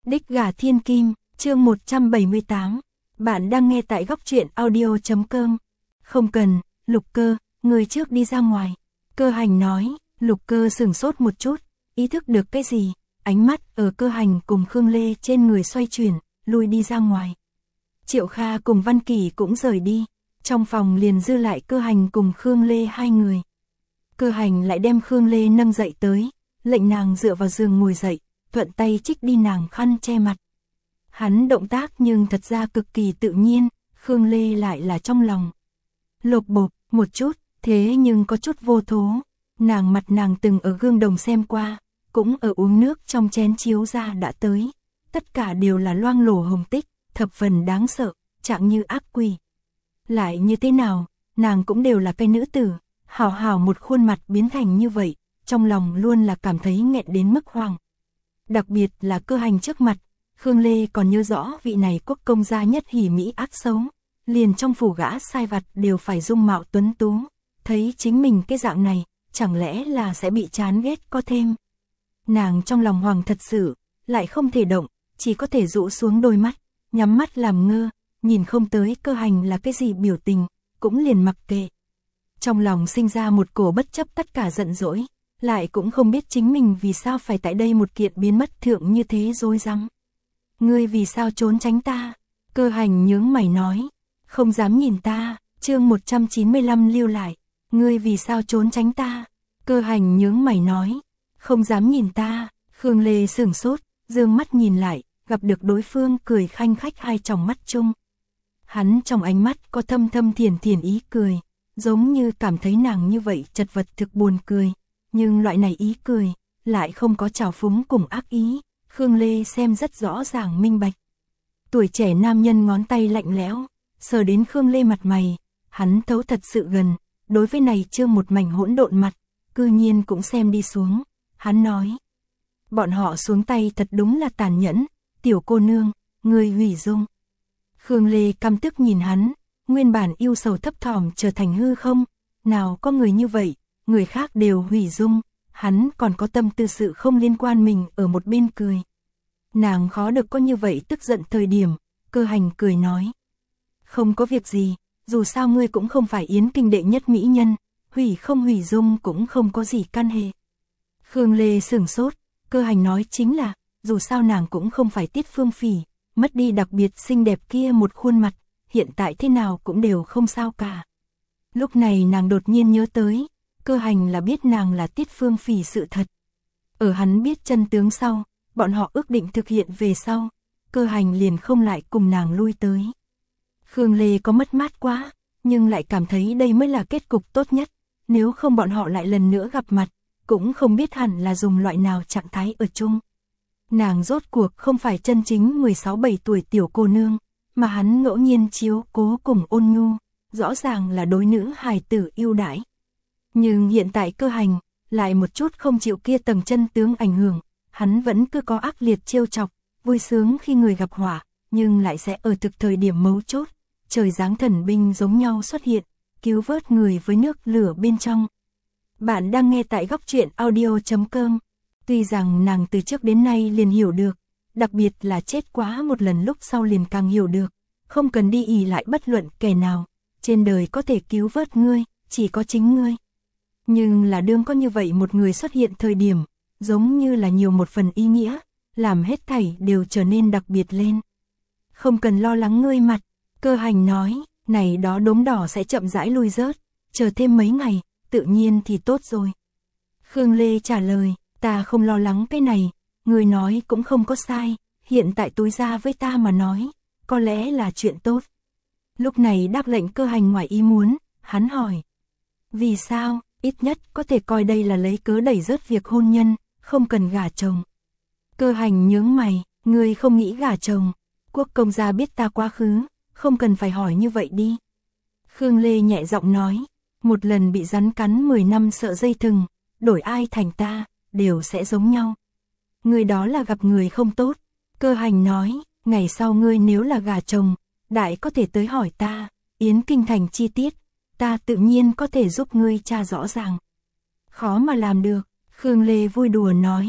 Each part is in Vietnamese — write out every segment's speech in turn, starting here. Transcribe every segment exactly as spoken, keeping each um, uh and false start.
Đích gà thiên kim, chương một trăm bảy mươi tám. Bạn đang nghe tại góc truyện audio chấm com. Không cần, Lục Cơ, người trước đi ra ngoài. Cơ Hành nói. Lục Cơ sửng sốt một chút, ý thức được cái gì, ánh mắt ở Cơ Hành cùng Khương Lê trên người xoay chuyển, lui đi ra ngoài. Triệu Kha cùng Văn Kỳ cũng rời đi, trong phòng liền dư lại Cơ Hành cùng Khương Lê hai người. Cơ Hành lại đem Khương Lê nâng dậy tới, lệnh nàng dựa vào giường ngồi dậy, thuận tay trích đi nàng khăn che mặt. Hắn động tác nhưng thật ra cực kỳ tự nhiên, Khương Lê lại là trong lòng lột bột một chút, thế nhưng có chút vô thố. Nàng mặt nàng từng ở gương đồng xem qua, cũng ở uống nước trong chén chiếu ra đã tới. Tất cả đều là loang lổ hồng tích, thập phần đáng sợ, trạng như ác quỷ. Lại như thế nào, nàng cũng đều là cái nữ tử, hào hào một khuôn mặt biến thành như vậy, trong lòng luôn là cảm thấy nghẹn đến mức hoang. Đặc biệt là Cơ Hành trước mặt, Khương Lê còn nhớ rõ vị này quốc công gia nhất hỉ mỹ ác xấu, liền trong phủ gã sai vặt đều phải dung mạo tuấn tú, thấy chính mình cái dạng này, chẳng lẽ là sẽ bị chán ghét có thêm. Nàng trong lòng hoàng thật sự, lại không thể động, chỉ có thể rũ xuống đôi mắt, nhắm mắt làm ngơ, nhìn không tới Cơ Hành là cái gì biểu tình, cũng liền mặc kệ. Trong lòng sinh ra một cổ bất chấp tất cả giận dỗi, lại cũng không biết chính mình vì sao phải tại đây một kiện biến mất thượng như thế rối rắm. Ngươi vì sao trốn tránh ta? Cơ Hành nhướng mày nói, không dám nhìn ta. Chương một trăm chín mươi lăm lưu lại. Ngươi vì sao trốn tránh ta? Cơ Hành nhướng mày nói, không dám nhìn ta. Khương Lê sửng sốt, dương mắt nhìn lại, gặp được đối phương cười khanh khách hai tròng mắt chung. Hắn trong ánh mắt có thâm thâm thiền thiền ý cười, giống như cảm thấy nàng như vậy chật vật thực buồn cười, nhưng loại này ý cười lại không có trào phúng cùng ác ý. Khương Lê xem rất rõ ràng minh bạch. Tuổi trẻ nam nhân ngón tay lạnh lẽo, sờ đến Khương Lê mặt mày, hắn thấu thật sự gần, đối với này chưa một mảnh hỗn độn mặt, cư nhiên cũng xem đi xuống. Hắn nói, bọn họ xuống tay thật đúng là tàn nhẫn, tiểu cô nương, người hủy dung. Khương Lê căm tức nhìn hắn, nguyên bản yêu sầu thấp thỏm trở thành hư không, nào có người như vậy, người khác đều hủy dung, hắn còn có tâm tư sự không liên quan mình ở một bên cười. Nàng khó được có như vậy tức giận thời điểm, Cơ Hành cười nói, không có việc gì, dù sao ngươi cũng không phải Yến Kinh đệ nhất mỹ nhân, hủy không hủy dung cũng không có gì can hệ. Khương Lê sửng sốt, Cơ Hành nói chính là, dù sao nàng cũng không phải Tiết Phương Phỉ, mất đi đặc biệt xinh đẹp kia một khuôn mặt, hiện tại thế nào cũng đều không sao cả. Lúc này nàng đột nhiên nhớ tới, Cơ Hành là biết nàng là Tiết Phương Phỉ sự thật. Ở hắn biết chân tướng sau, bọn họ ước định thực hiện về sau, Cơ Hành liền không lại cùng nàng lui tới. Khương Lê có mất mát quá, nhưng lại cảm thấy đây mới là kết cục tốt nhất, nếu không bọn họ lại lần nữa gặp mặt, cũng không biết hẳn là dùng loại nào trạng thái ở chung. Nàng rốt cuộc không phải chân chính mười sáu bảy tuổi tiểu cô nương, mà hắn ngẫu nhiên chiếu cố cùng ôn nhu, rõ ràng là đối nữ hài tử yêu đãi. Nhưng hiện tại Cơ Hành, lại một chút không chịu kia tầng chân tướng ảnh hưởng, hắn vẫn cứ có ác liệt trêu chọc, vui sướng khi người gặp họa, nhưng lại sẽ ở thực thời điểm mấu chốt, trời giáng thần binh giống nhau xuất hiện, cứu vớt người với nước lửa bên trong. Bạn đang nghe tại góc truyện audio chấm com. Tuy rằng nàng từ trước đến nay liền hiểu được, đặc biệt là chết quá một lần lúc sau liền càng hiểu được, không cần đi ỷ lại bất luận kẻ nào, trên đời có thể cứu vớt ngươi, chỉ có chính ngươi. Nhưng là đương có như vậy một người xuất hiện thời điểm, giống như là nhiều một phần ý nghĩa, làm hết thảy đều trở nên đặc biệt lên. Không cần lo lắng ngươi mặt, Cơ Hành nói, này đó đốm đỏ sẽ chậm rãi lui rớt, chờ thêm mấy ngày, tự nhiên thì tốt rồi. Khương Lê trả lời, ta không lo lắng cái này, người nói cũng không có sai, hiện tại túi ra với ta mà nói, có lẽ là chuyện tốt. Lúc này đáp lệnh Cơ Hành ngoài ý muốn, hắn hỏi, vì sao, ít nhất có thể coi đây là lấy cớ đẩy rớt việc hôn nhân, không cần gả chồng. Cơ Hành nhướng mày, ngươi không nghĩ gả chồng, quốc công gia biết ta quá khứ, không cần phải hỏi như vậy đi. Khương Lê nhẹ giọng nói, một lần bị rắn cắn mười năm sợ dây thừng, đổi ai thành ta, đều sẽ giống nhau. Người đó là gặp người không tốt. Cơ Hành nói, ngày sau ngươi nếu là gả chồng, đại có thể tới hỏi ta, Yến Kinh thành chi tiết, ta tự nhiên có thể giúp ngươi tra rõ ràng. Khó mà làm được, Khương Lê vui đùa nói,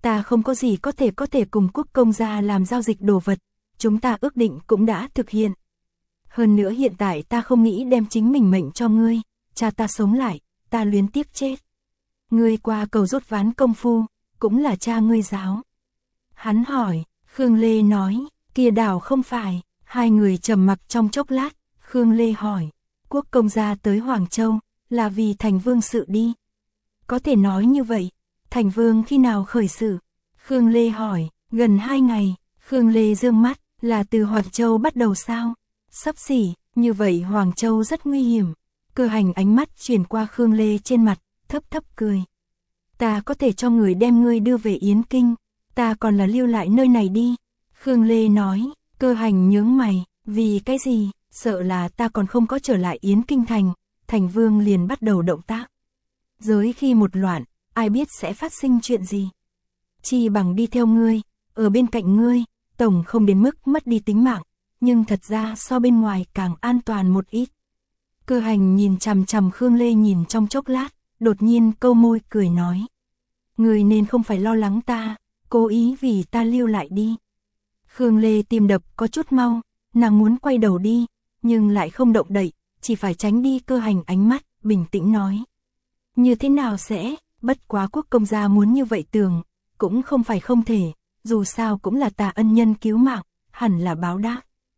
Ta không có gì có thể có thể cùng quốc công gia làm giao dịch đồ vật, chúng ta ước định cũng đã thực hiện. Hơn nữa hiện tại ta không nghĩ đem chính mình mệnh cho ngươi, cha ta sống lại, ta luyến tiếc chết. Ngươi qua cầu rút ván công phu, cũng là cha ngươi giáo. Hắn hỏi, Khương Lê nói, kia đảo không phải, hai người trầm mặc trong chốc lát, Khương Lê hỏi, quốc công gia tới Hoàng Châu, là vì thành vương sự đi. Có thể nói như vậy, thành vương khi nào khởi sự? Khương Lê hỏi, gần hai ngày, Khương Lê dương mắt, là từ Hoàng Châu bắt đầu sao? Sắp xỉ, như vậy Hoàng Châu rất nguy hiểm. Cơ Hành ánh mắt chuyển qua Khương Lê trên mặt, thấp thấp cười. Ta có thể cho người đem ngươi đưa về Yến Kinh, ta còn là lưu lại nơi này đi. Khương Lê nói, Cơ Hành nhướng mày, vì cái gì, sợ là ta còn không có trở lại Yến Kinh thành, thành vương liền bắt đầu động tác. Giới khi một loạn, ai biết sẽ phát sinh chuyện gì. Chi bằng đi theo ngươi, ở bên cạnh ngươi, tổng không đến mức mất đi tính mạng, nhưng thật ra so bên ngoài càng an toàn một ít. Cơ Hành nhìn chằm chằm Khương Lê nhìn trong chốc lát, đột nhiên câu môi cười nói. Ngươi nên không phải lo lắng ta, cố ý vì ta lưu lại đi. Khương Lê tim đập có chút mau, nàng muốn quay đầu đi, nhưng lại không động đậy, chỉ phải tránh đi Cơ Hành ánh mắt, bình tĩnh nói. Như thế nào sẽ, bất quá quốc công gia muốn như vậy tưởng, cũng không phải không thể, dù sao cũng là ta ân nhân cứu mạng, hẳn là báo đáp.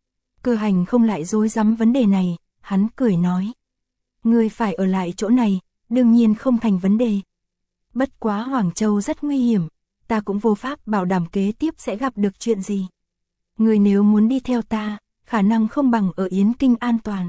Cơ Hành không lại dối rắm vấn đề này, hắn cười nói. Ngươi phải ở lại chỗ này, đương nhiên không thành vấn đề. Bất quá Hoàng Châu rất nguy hiểm, ta cũng vô pháp bảo đảm kế tiếp sẽ gặp được chuyện gì. Ngươi nếu muốn đi theo ta, khả năng không bằng ở Yến Kinh an toàn.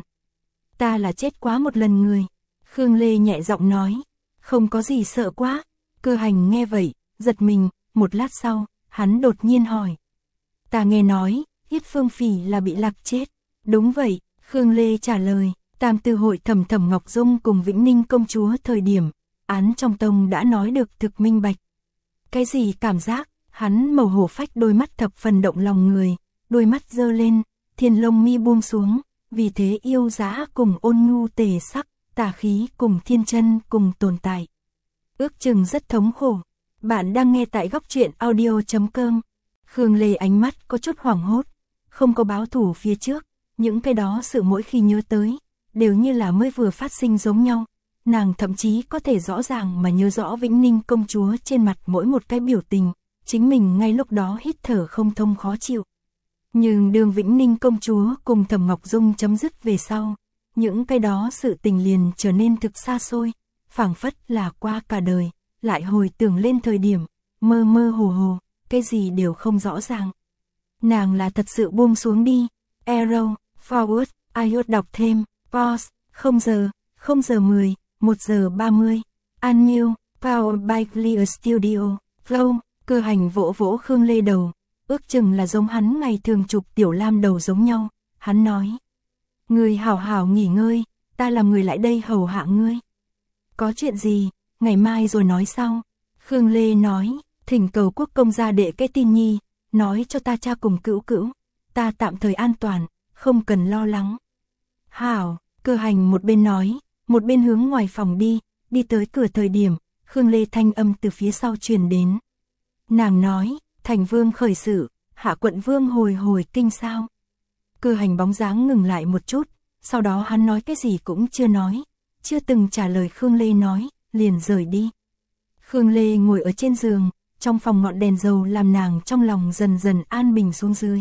Ta là chết quá một lần người. Khương Lê nhẹ giọng nói, không có gì sợ quá. Cơ Hành nghe vậy, giật mình, một lát sau, hắn đột nhiên hỏi. Ta nghe nói, Yết Phương Phỉ là bị lạc chết. Đúng vậy, Khương Lê trả lời, Tam Tư hội Thẩm Thẩm Ngọc Dung cùng Vĩnh Ninh công chúa thời điểm, án trong tông đã nói được thực minh bạch. Cái gì cảm giác, hắn màu hổ phách đôi mắt thập phần động lòng người, đôi mắt dơ lên, thiên lông mi buông xuống, vì thế yêu giá cùng ôn nhu tề sắc, tà khí cùng thiên chân cùng tồn tại. Ước chừng rất thống khổ. Bạn đang nghe tại góc truyện audio chấm com. Khương Lê ánh mắt có chút hoảng hốt, không có báo thủ phía trước, những cái đó sự mỗi khi nhớ tới, đều như là mới vừa phát sinh giống nhau. Nàng thậm chí có thể rõ ràng mà nhớ rõ Vĩnh Ninh công chúa trên mặt mỗi một cái biểu tình, chính mình ngay lúc đó hít thở không thông khó chịu. Nhưng đường Vĩnh Ninh công chúa cùng Thẩm Ngọc Dung chấm dứt về sau, những cái đó sự tình liền trở nên thực xa xôi, phảng phất là qua cả đời, lại hồi tưởng lên thời điểm, mơ mơ hồ hồ, cái gì đều không rõ ràng. Nàng là thật sự buông xuống đi. Arrow, forward, iốt đọc thêm, pause, không giờ, không giờ mười, một giờ ba mươi, Unmute, Power by Clear Studio, Flow. Cơ Hành vỗ vỗ Khương Lê đầu, ước chừng là giống hắn ngày thường chụp Tiểu Lam đầu giống nhau, hắn nói. Ngươi hảo hảo nghỉ ngơi, ta làm người lại đây hầu hạ ngươi. Có chuyện gì, ngày mai rồi nói sau. Khương Lê nói, thỉnh cầu quốc công gia đệ cái tin nhi, nói cho ta cha cùng cữu cữu, ta tạm thời an toàn, không cần lo lắng. Hảo, Cơ Hành một bên nói, một bên hướng ngoài phòng đi, đi tới cửa thời điểm, Khương Lê thanh âm từ phía sau truyền đến. Nàng nói, thành vương khởi sự, hạ quận vương hồi hồi kinh sao. Cơ Hành bóng dáng ngừng lại một chút, sau đó hắn nói cái gì cũng chưa nói, chưa từng trả lời Khương Lê nói, liền rời đi. Khương Lê ngồi ở trên giường, trong phòng ngọn đèn dầu làm nàng trong lòng dần dần an bình xuống dưới.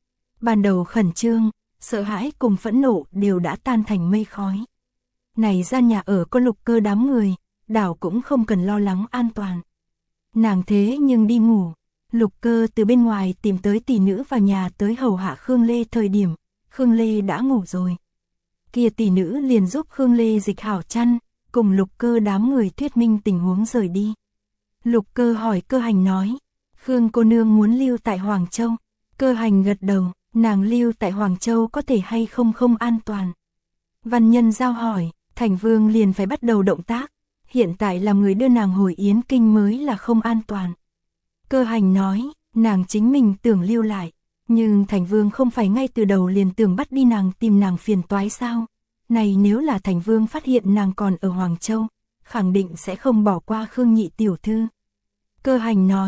Ban đầu khẩn trương, sợ hãi cùng phẫn nộ đều đã tan thành mây khói. Này ra nhà ở có Lục Cơ đám người, đảo cũng không cần lo lắng an toàn. Nàng thế nhưng đi ngủ, Lục Cơ từ bên ngoài tìm tới tỷ nữ vào nhà tới hầu hạ Khương Lê thời điểm, Khương Lê đã ngủ rồi. Kia tỷ nữ liền giúp Khương Lê dịch hảo chăn, cùng Lục Cơ đám người thuyết minh tình huống rời đi. Lục Cơ hỏi Cơ Hành nói, Khương cô nương muốn lưu tại Hoàng Châu. Cơ Hành gật đầu, nàng lưu tại Hoàng Châu có thể hay không không an toàn. Văn Nhân Giao hỏi, thành vương liền phải bắt đầu động tác, hiện tại làm người đưa nàng hồi Yến Kinh mới là không an toàn. Cơ Hành nói, nàng chính mình tưởng lưu lại, nhưng thành vương không phải ngay từ đầu liền tưởng bắt đi nàng tìm nàng phiền toái sao. Này nếu là thành vương phát hiện nàng còn ở Hoàng Châu, khẳng định sẽ không bỏ qua Khương nhị tiểu thư. Cơ Hành nói,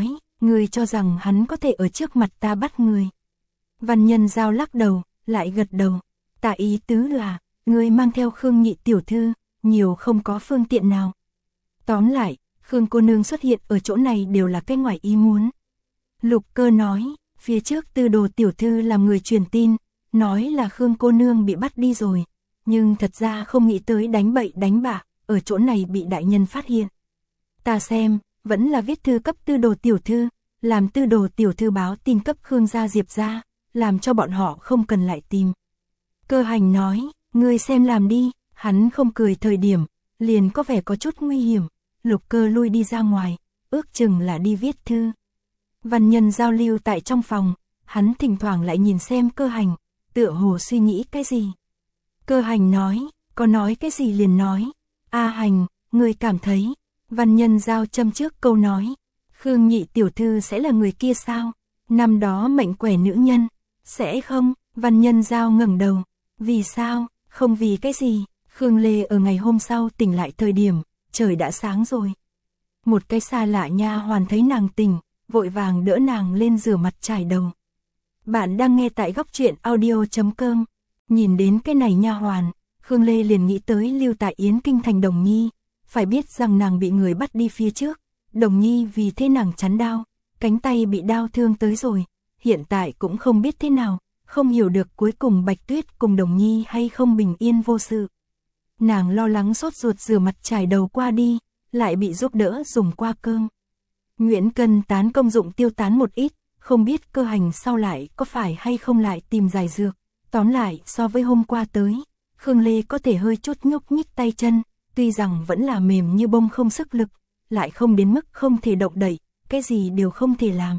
Ngươi cho rằng hắn có thể ở trước mặt ta bắt người. Văn Nhân Giao lắc đầu, lại gật đầu. Ta ý tứ là, ngươi mang theo Khương Nhị tiểu thư, nhiều không có phương tiện nào. Tóm lại, Khương cô nương xuất hiện ở chỗ này đều là cái ngoài ý muốn. Lục Cơ nói, phía trước Tư Đồ tiểu thư làm người truyền tin, nói là Khương cô nương bị bắt đi rồi, nhưng thật ra không nghĩ tới đánh bậy đánh bạ, ở chỗ này bị đại nhân phát hiện. Ta xem, vẫn là viết thư cấp Tư Đồ tiểu thư, làm Tư Đồ tiểu thư báo tin cấp Khương gia Diệp gia, làm cho bọn họ không cần lại tìm. Cơ Hành nói, ngươi xem làm đi, hắn không cười thời điểm, liền có vẻ có chút nguy hiểm. Lục Cơ lui đi ra ngoài, ước chừng là đi viết thư. Văn Nhân Giao lưu tại trong phòng, hắn thỉnh thoảng lại nhìn xem Cơ Hành, tựa hồ suy nghĩ cái gì. Cơ Hành nói, có nói cái gì liền nói. A Hành, ngươi cảm thấy, Văn Nhân Giao châm trước câu nói, Khương Nhị tiểu thư sẽ là người kia sao? Năm đó mệnh quẻ nữ nhân, sẽ không? Văn Nhân Giao ngẩng đầu, vì sao? Không vì cái gì? Khương Lê ở ngày hôm sau tỉnh lại thời điểm, trời đã sáng rồi. Một cái xa lạ nha hoàn thấy nàng tỉnh, vội vàng đỡ nàng lên rửa mặt chải đầu. Bạn đang nghe tại góc truyện audio chấm com. Nhìn đến cái này nha hoàn, Khương Lê liền nghĩ tới lưu tại Yến Kinh thành Đồng Nhi, phải biết rằng nàng bị người bắt đi phía trước, Đồng Nhi vì thế nàng chắn đao, cánh tay bị đao thương tới rồi, hiện tại cũng không biết thế nào, không hiểu được cuối cùng Bạch Tuyết cùng Đồng Nhi hay không bình yên vô sự. Nàng lo lắng sốt ruột rửa mặt chải đầu qua đi, lại bị giúp đỡ dùng qua cơm. Nguyễn Cân tán công dụng tiêu tán một ít, không biết Cơ Hành sau lại có phải hay không lại tìm giải dược. Tóm lại, so với hôm qua tới, Khương Lê có thể hơi chút nhúc nhích tay chân, tuy rằng vẫn là mềm như bông không sức lực, lại không đến mức không thể động đậy, cái gì đều không thể làm.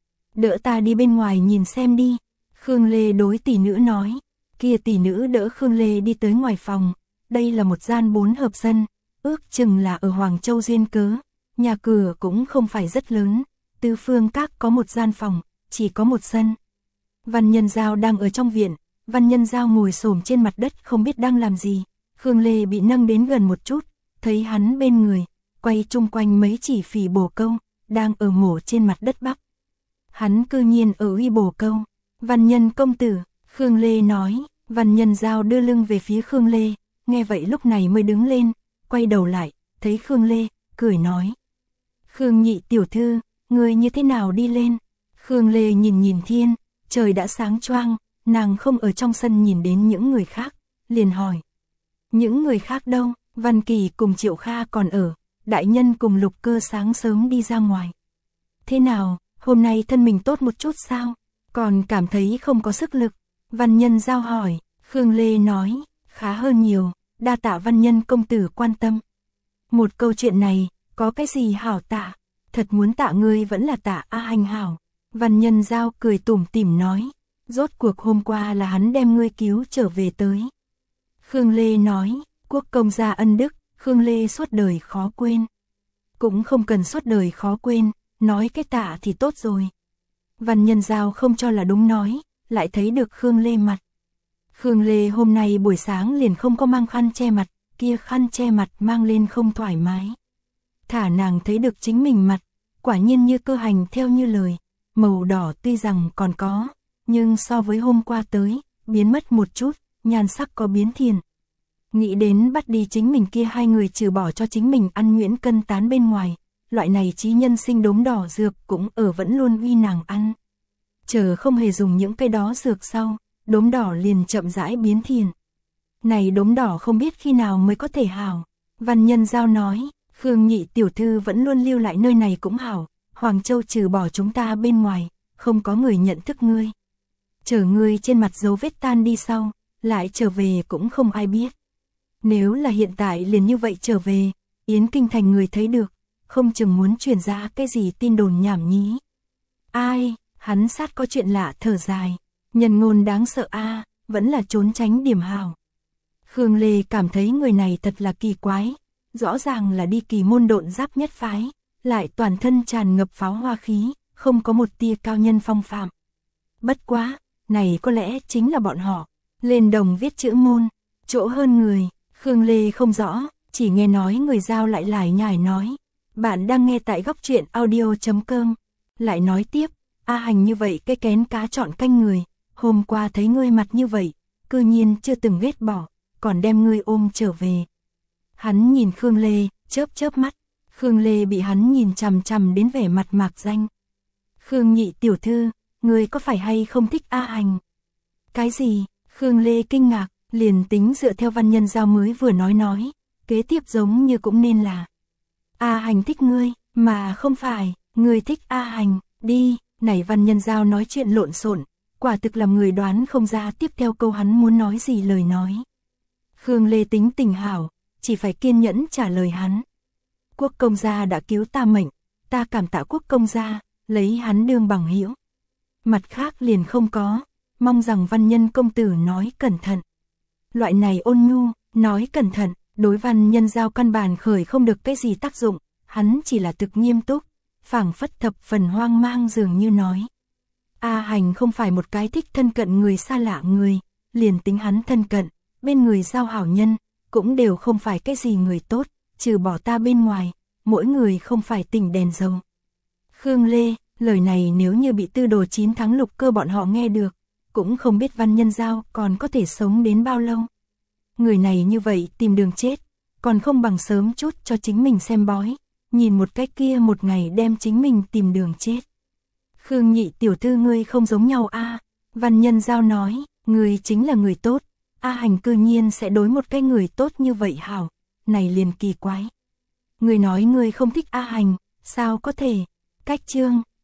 Đỡ ta đi bên ngoài nhìn xem đi, Khương Lê đối tỷ nữ nói. Kia tỷ nữ đỡ Khương Lê đi tới ngoài phòng, đây là một gian bốn hợp sân, ước chừng là ở Hoàng Châu duyên cớ, nhà cửa cũng không phải rất lớn, tứ phương các có một gian phòng, chỉ có một sân. Văn Nhân Giao đang ở trong viện, Văn Nhân Giao ngồi xổm trên mặt đất không biết đang làm gì, Khương Lê bị nâng đến gần một chút, thấy hắn bên người, quay chung quanh mấy chỉ phỉ bồ câu, đang ở mổ trên mặt đất bắp. Hắn cư nhiên ở uy bồ câu. Văn Nhân công tử, Khương Lê nói. Văn Nhân Giao đưa lưng về phía Khương Lê, nghe vậy lúc này mới đứng lên, quay đầu lại, thấy Khương Lê, cười nói. Khương Nhị tiểu thư, người như thế nào đi lên? Khương Lê nhìn nhìn thiên, trời đã sáng choang, nàng không ở trong sân nhìn đến những người khác, liền hỏi. Những người khác đâu? Văn Kỳ cùng Triệu Kha còn ở, đại nhân cùng Lục Cơ sáng sớm đi ra ngoài. Thế nào, hôm nay thân mình tốt một chút sao? Còn cảm thấy không có sức lực? Văn Nhân Giao hỏi. Khương Lê nói, khá hơn nhiều, đa tạ Văn Nhân công tử quan tâm. Một câu chuyện này, có cái gì hảo tạ? Thật muốn tạ ngươi vẫn là tạ A Hành hảo. Văn Nhân Giao cười tủm tỉm nói, rốt cuộc hôm qua là hắn đem ngươi cứu trở về tới. Khương Lê nói, quốc công gia ân đức, Khương Lê suốt đời khó quên. Cũng không cần suốt đời khó quên, nói cái tạ thì tốt rồi. Văn Nhân Giao không cho là đúng nói, lại thấy được Khương Lê mặt. Khương Lê hôm nay buổi sáng liền không có mang khăn che mặt, kia khăn che mặt mang lên không thoải mái. Thả nàng thấy được chính mình mặt, quả nhiên như Cơ Hành theo như lời, màu đỏ tuy rằng còn có, nhưng so với hôm qua tới, biến mất một chút, nhan sắc có biến thiền. Nghĩ đến bắt đi chính mình kia hai người trừ bỏ cho chính mình ăn Nguyễn Cân tán bên ngoài, loại này trí nhân sinh đốm đỏ dược cũng ở vẫn luôn uy nàng ăn. Chờ không hề dùng những cái đó dược sau, đốm đỏ liền chậm rãi biến thiền. Này đốm đỏ không biết khi nào mới có thể hảo. Văn Nhân Giao nói, Khương Nhị tiểu thư vẫn luôn lưu lại nơi này cũng hảo, Hoàng Châu trừ bỏ chúng ta bên ngoài, không có người nhận thức ngươi. Chờ ngươi trên mặt dấu vết tan đi sau, lại trở về cũng không ai biết. Nếu là hiện tại liền như vậy trở về, Yến Kinh thành người thấy được, không chừng muốn truyền ra cái gì tin đồn nhảm nhí. Ai, hắn sát có chuyện lạ thở dài, nhân ngôn đáng sợ a, vẫn là trốn tránh điểm hảo. Khương Lê cảm thấy người này thật là kỳ quái, rõ ràng là đi kỳ môn độn giáp nhất phái, lại toàn thân tràn ngập pháo hoa khí, không có một tia cao nhân phong phạm. Bất quá, này có lẽ chính là bọn họ, lên đồng viết chữ môn, chỗ hơn người, Khương Lê không rõ, chỉ nghe nói người Giao lại lải nhải nói. Bạn đang nghe tại góc truyện audio chấm com. lại nói tiếp, A Hành như vậy cái kén cá chọn canh người, hôm qua thấy ngươi mặt như vậy, cư nhiên chưa từng ghét bỏ, còn đem ngươi ôm trở về. Hắn nhìn Khương Lê, chớp chớp mắt, Khương Lê bị hắn nhìn chằm chằm đến vẻ mặt mạc danh. Khương nhị tiểu thư, ngươi có phải hay không thích A Hành? Cái gì? Khương Lê kinh ngạc, liền tính dựa theo Văn Nhân Giao mới vừa nói nói, kế tiếp giống như cũng nên là A Hành thích ngươi, mà không phải, ngươi thích A Hành, đi, này Văn Nhân Giao nói chuyện lộn xộn, quả thực làm người đoán không ra tiếp theo câu hắn muốn nói gì lời nói. Khương Lê tính tình hảo, chỉ phải kiên nhẫn trả lời hắn. Quốc công gia đã cứu ta mệnh, ta cảm tạ quốc công gia, lấy hắn đương bằng hữu. Mặt khác liền không có, mong rằng Văn Nhân công tử nói cẩn thận. Loại này ôn nhu, nói cẩn thận, đối Văn Nhân Giao căn bản khởi không được cái gì tác dụng, hắn chỉ là thực nghiêm túc, phảng phất thập phần hoang mang dường như nói. A Hành không phải một cái thích thân cận người xa lạ người, liền tính hắn thân cận, bên người giao hảo nhân, cũng đều không phải cái gì người tốt, trừ bỏ ta bên ngoài, mỗi người không phải tỉnh đèn dầu. Khương Lê, lời này nếu như bị Tư Đồ chín thắng Lục Cơ bọn họ nghe được, cũng không biết Văn Nhân Giao còn có thể sống đến bao lâu. Người này như vậy tìm đường chết, còn không bằng sớm chút cho chính mình xem bói, nhìn một cái kia một ngày đem chính mình tìm đường chết. Khương nhị tiểu thư ngươi không giống nhau a. Văn Nhân Giao nói, ngươi chính là người tốt, A Hành cư nhiên sẽ đối một cái người tốt như vậy hảo, này liền kỳ quái. Ngươi nói ngươi không thích A Hành, sao có thể? Cách chương